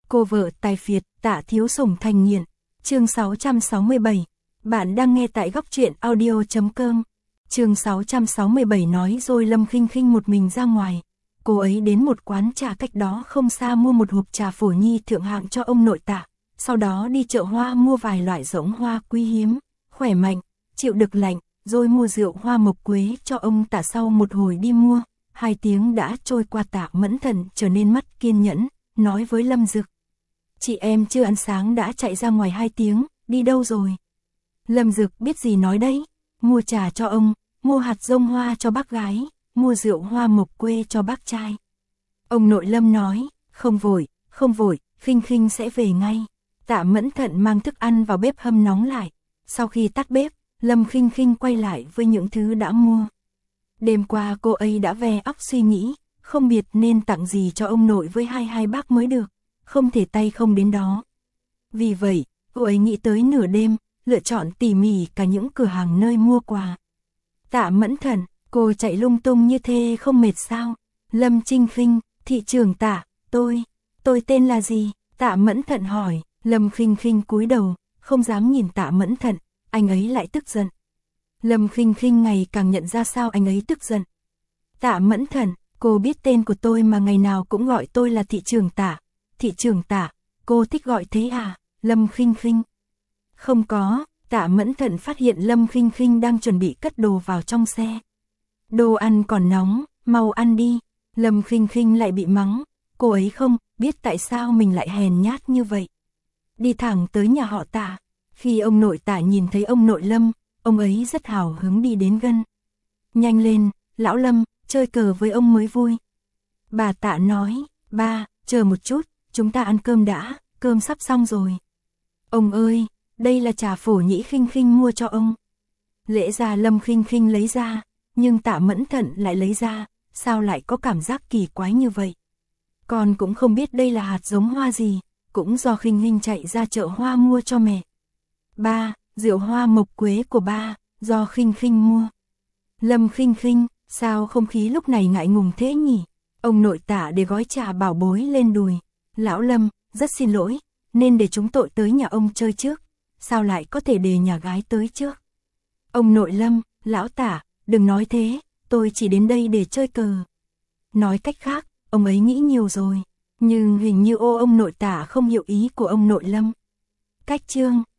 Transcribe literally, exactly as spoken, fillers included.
Cô vợ tài phiệt, Tạ Thiếu Sủng thành nghiện. Chương sáu trăm sáu mươi bảy. Bạn đang nghe tại góc truyện audio chấm com. Chương sáu trăm sáu mươi bảy nói rồi Lâm Khinh Khinh một mình ra ngoài. Cô ấy đến một quán trà cách đó không xa mua một hộp trà phổ nhi thượng hạng cho ông nội Tạ. Sau đó đi chợ hoa mua vài loại giống hoa quý hiếm, khỏe mạnh, chịu được lạnh, rồi mua rượu hoa mộc quế cho ông Tạ. Sau một hồi đi mua, hai tiếng đã trôi qua, Tạ Mẫn Thận trở nên mất kiên nhẫn, nói với Lâm Dực. Chị em chưa ăn sáng đã chạy ra ngoài hai tiếng, đi đâu rồi? Lâm Dực biết gì nói đấy, mua trà cho ông, mua hạt dông hoa cho bác gái, mua rượu hoa mộc quê cho bác trai. Ông nội Lâm nói, không vội, không vội, Khinh Khinh sẽ về ngay. Tạ Mẫn Thận mang thức ăn vào bếp hâm nóng lại. Sau khi tắt bếp, Lâm Khinh Khinh quay lại với những thứ đã mua. Đêm qua cô ấy đã ve óc suy nghĩ, không biết nên tặng gì cho ông nội với hai hai bác mới được, không thể tay không đến đó. Vì vậy, cô ấy nghĩ tới nửa đêm, lựa chọn tỉ mỉ cả những cửa hàng nơi mua quà. Tạ Mẫn Thận, cô chạy lung tung như thế không mệt sao? Lâm Trinh Khinh, thị trưởng Tạ, tôi, tôi tên là gì? Tạ Mẫn Thận hỏi. Lâm Khinh Khinh cúi đầu, không dám nhìn Tạ Mẫn Thận, anh ấy lại tức giận. Lâm Khinh Khinh ngày càng nhận ra sao anh ấy tức giận. Tạ Mẫn Thận, cô biết tên của tôi mà ngày nào cũng gọi tôi là thị trưởng Tạ. Thị trưởng Tạ, cô thích gọi thế à? Lâm Khinh Khinh. Không có, Tạ Mẫn Thận phát hiện Lâm Khinh Khinh đang chuẩn bị cất đồ vào trong xe. Đồ ăn còn nóng, mau ăn đi. Lâm Khinh Khinh lại bị mắng, cô ấy không biết tại sao mình lại hèn nhát như vậy. Đi thẳng tới nhà họ Tạ. Khi ông nội Tạ nhìn thấy ông nội Lâm, ông ấy rất hào hứng đi đến gần. Nhanh lên, lão Lâm, chơi cờ với ông mới vui. Bà Tạ nói, ba, chờ một chút, chúng ta ăn cơm đã, cơm sắp xong rồi. Ông ơi, đây là trà phổ nhĩ Khinh Khinh mua cho ông. Lẽ ra Lâm Khinh Khinh lấy ra, nhưng Tạ Mẫn Thận lại lấy ra, sao lại có cảm giác kỳ quái như vậy? Con cũng không biết đây là hạt giống hoa gì. Cũng do Khinh Khinh chạy ra chợ hoa mua cho mẹ. Ba, rượu hoa mộc quế của ba, do Khinh Khinh mua. Lâm Khinh Khinh, sao không khí lúc này ngại ngùng thế nhỉ? Ông nội Tạ để gói trà bảo bối lên đùi. Lão Lâm, rất xin lỗi, nên để chúng tôi tới nhà ông chơi trước. Sao lại có thể để nhà gái tới trước? Ông nội Lâm, lão Tạ, đừng nói thế, tôi chỉ đến đây để chơi cờ. Nói cách khác, ông ấy nghĩ nhiều rồi. Nhưng hình như ô ông nội Tạ không hiểu ý của ông nội Lâm. Cách chương,